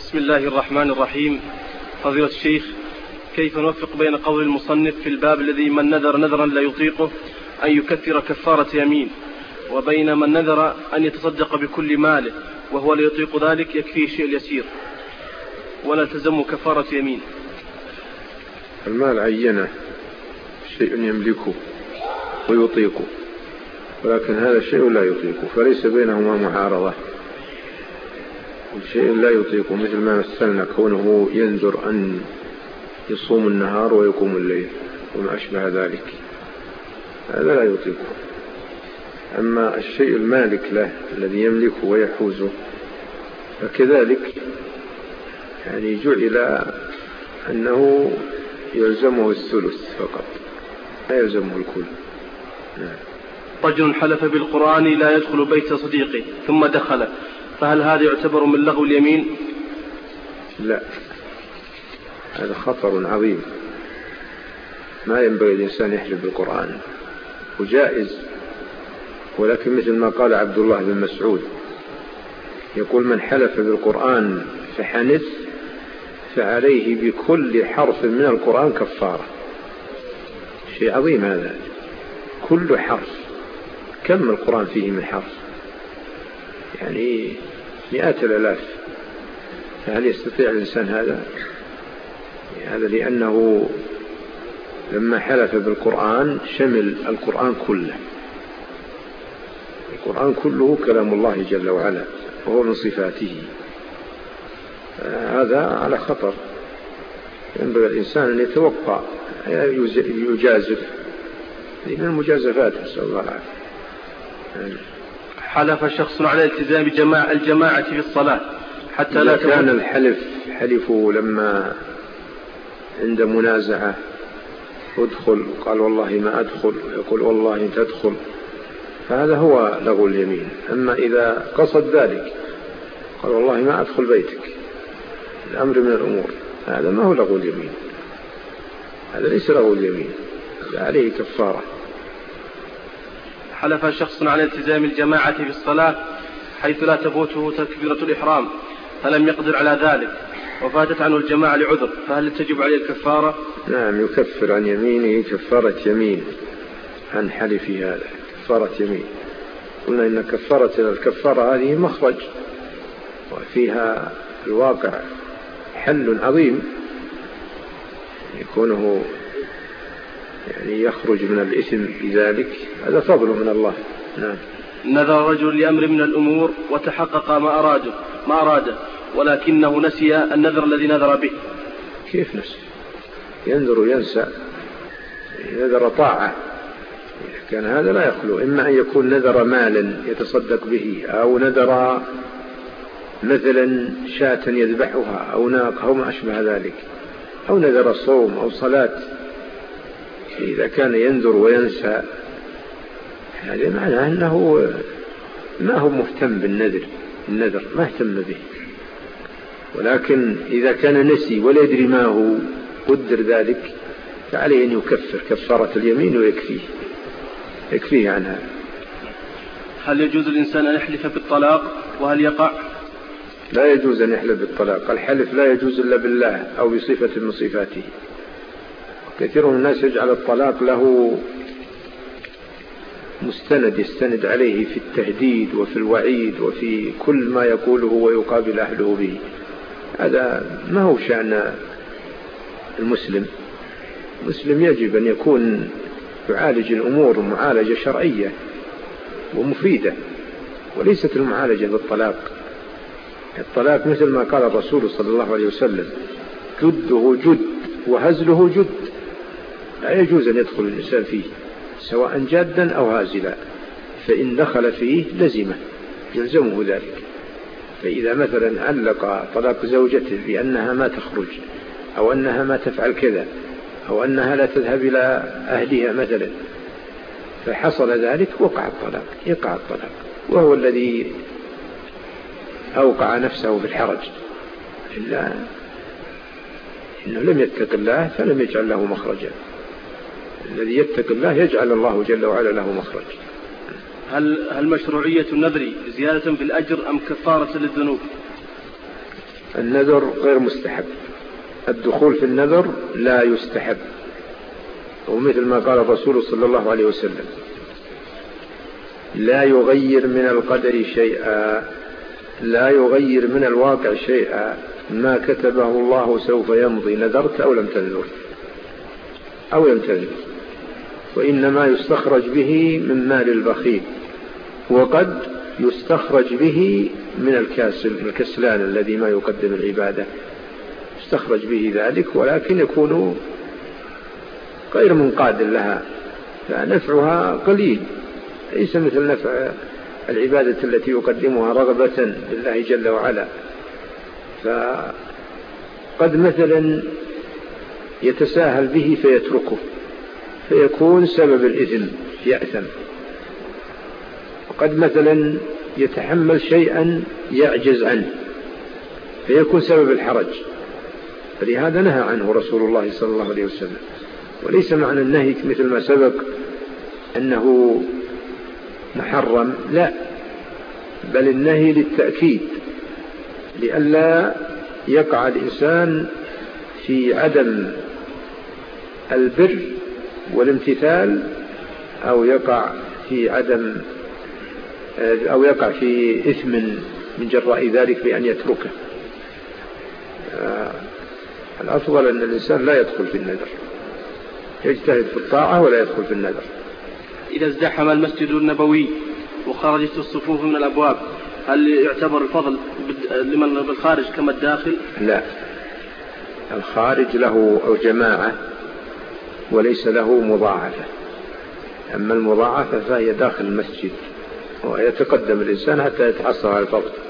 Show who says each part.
Speaker 1: بسم الله الرحمن الرحيم. فضيلة الشيخ، كيف نوفق بين قول المصنف في الباب الذي من نذر نذرا لا يطيقه أن يكفر كفارة يمين، وبين من نذر أن يتصدق بكل ماله وهو لا يطيق ذلك يكفيه الشيء اليسير ولا تلزمه كفارة يمين؟
Speaker 2: المال عينه شيء يملكه ويطيقه، ولكن هذا الشيء لا يطيقه، فليس بينهما معارضة. الشيء لا يطيقه مثل ما مثلنا كونه ينذر أن يصوم النهار ويقوم الليل وما أشبه ذلك، هذا لا يطيقه. أما الشيء المالك له الذي يملكه ويحوزه فكذلك يعني جعل أنه يلزمه الثلث فقط، لا يلزمه الكل.
Speaker 1: رجل حلف بالقرآن لا يدخل بيت صديقه ثم دخل، فهل هذا يعتبر من لغو اليمين؟
Speaker 2: لا، هذا خطر عظيم، ما ينبغي الإنسان يحلف بالقرآن، وجائز، ولكن مثل ما قال عبد الله بن مسعود يقول: من حلف بالقرآن فحنث فعليه بكل حرف من القرآن كفارة. شيء عظيم هذا، كل حرف، كم القرآن فيه من حرف؟ يعني 100,000. فهل يستطيع الإنسان هذا؟ هذا لأنه لما حلف بالقرآن شمل القرآن كله، القرآن كله كلام الله جل وعلا وهو من صفاته، هذا على خطر. ينبغي الإنسان أن يتوقع، يجازف، من المجازفات، نسأل الله العافية.
Speaker 1: حلف شخص على التزام الجماعة في الصلاة حتى لا
Speaker 2: كان الحلف حلفوا لما عند منازعة ادخل، قال والله ما أدخل، يقول والله تدخل، فهذا هو لغو اليمين. أما إذا قصد ذلك قال والله ما أدخل بيتك، الأمر من الأمور، هذا ما هو لغو اليمين، هذا ليس لغو اليمين، عليه كفارة.
Speaker 1: حلف شخص على التزام الجماعة في الصلاة حيث لا تفوته تكبيرة الإحرام فلم يقدر على ذلك وفاتت عنه الجماعة لعذر، فهل تجب عليه الكفارة؟
Speaker 2: نعم، يكفر عن يمينه كفارة يمين، عن حلفه هذا كفارة يمين. قلنا إن الكفارة هذه مخرج، وفيها الواقع حل عظيم، يكونه يعني يخرج من الإثم بذلك، هذا فضل من الله. نعم.
Speaker 1: نذر رجل لأمر من الأمور وتحقق ما أراده ولكنه نسي النذر الذي نذر به.
Speaker 2: كيف نسي؟ ينذر وينسى، نذر طاعة، كان هذا لا يخلو، إما أن يكون نذر مالا يتصدق به، أو نذر مثلا شاة يذبحها، أو ناقة، أو ما أشبه ذلك، أو نذر صوم أو صلاة. إذا كان ينذر وينسى هذا معناه أنه ما هو مهتم بالنذر ما اهتم به. ولكن إذا كان نسي ولا يدري ما هو قدر ذلك فعليه أن يكفر كفارة اليمين ويكفيه عنها.
Speaker 1: هل يجوز الإنسان أن يحلف بالطلاق وهل يقع؟
Speaker 2: لا يجوز أن يحلف بالطلاق، الحلف لا يجوز إلا بالله أو بصفة من صفاته. كثير من الناس يجعل الطلاق له مستند يستند عليه في التهديد وفي الوعيد وفي كل ما يقوله ويقابل أهله به، هذا ما هو شأن المسلم. المسلم يجب أن يكون يعالج الأمور معالجة شرعية ومفيدة، وليست المعالجة بالطلاق. الطلاق مثل ما قال الرسول صلى الله عليه وسلم: جده جد وهزله جد، لا يجوز أن يدخل الإنسان فيه سواء جادا أو هازلا، فإن دخل فيه يلزمه ذلك. فإذا مثلا علق طلاق زوجته بأنها ما تخرج، أو أنها ما تفعل كذا، أو أنها لا تذهب إلى أهلها مثلا، فحصل ذلك يقع الطلاق، وهو الذي أوقع نفسه في الحرج، إلا إنه لم يتق الله فلم يجعل له مخرجا. الذي يتق الله يجعل الله جل وعلا له مخرج.
Speaker 1: هل مشروعية النذر زيادة في الأجر أم كفارة للذنوب؟
Speaker 2: النذر غير مستحب، الدخول في النذر لا يستحب، ومثل ما قال الرسول صلى الله عليه وسلم: لا يغير من القدر شيئا، لا يغير من الواقع شيئا، ما كتبه الله سوف يمضي، نذرت أو لم تنذر أو لم تنذر. وإنما يستخرج به من مال البخيل، وقد يستخرج به من الكسلان الذي ما يقدم العبادة، يستخرج به ذلك، ولكن يكون غير منقاد لها، فنفعها قليل، ليس مثل نفع العبادة التي يقدمها رغبة لله جل وعلا. فقد مثلا يتساهل به فيتركه فيكون سبب الإثم، يأثم. وقد مثلا يتحمل شيئا يعجز عنه فيكون سبب الحرج، فلهذا نهى عنه رسول الله صلى الله عليه وسلم. وليس معنى النهي مثل ما سبق أنه محرم، لا، بل النهي للتأكيد، لئلا يقع الإنسان في عدم البر والامتثال، أو يقع في إثم من جراء ذلك بأن يتركه. الأفضل أن الإنسان لا يدخل في النذر، يجتهد في الطاعة ولا يدخل في النذر.
Speaker 1: إذا ازدحم المسجد النبوي وخرجت الصفوف من الأبواب، هل يعتبر الفضل لمن بالخارج كما الداخل؟
Speaker 2: لا، الخارج له أو جماعة وليس له مضاعفة، أما المضاعفة فهي داخل المسجد، ويتقدم الإنسان حتى يتحصل على الفضل.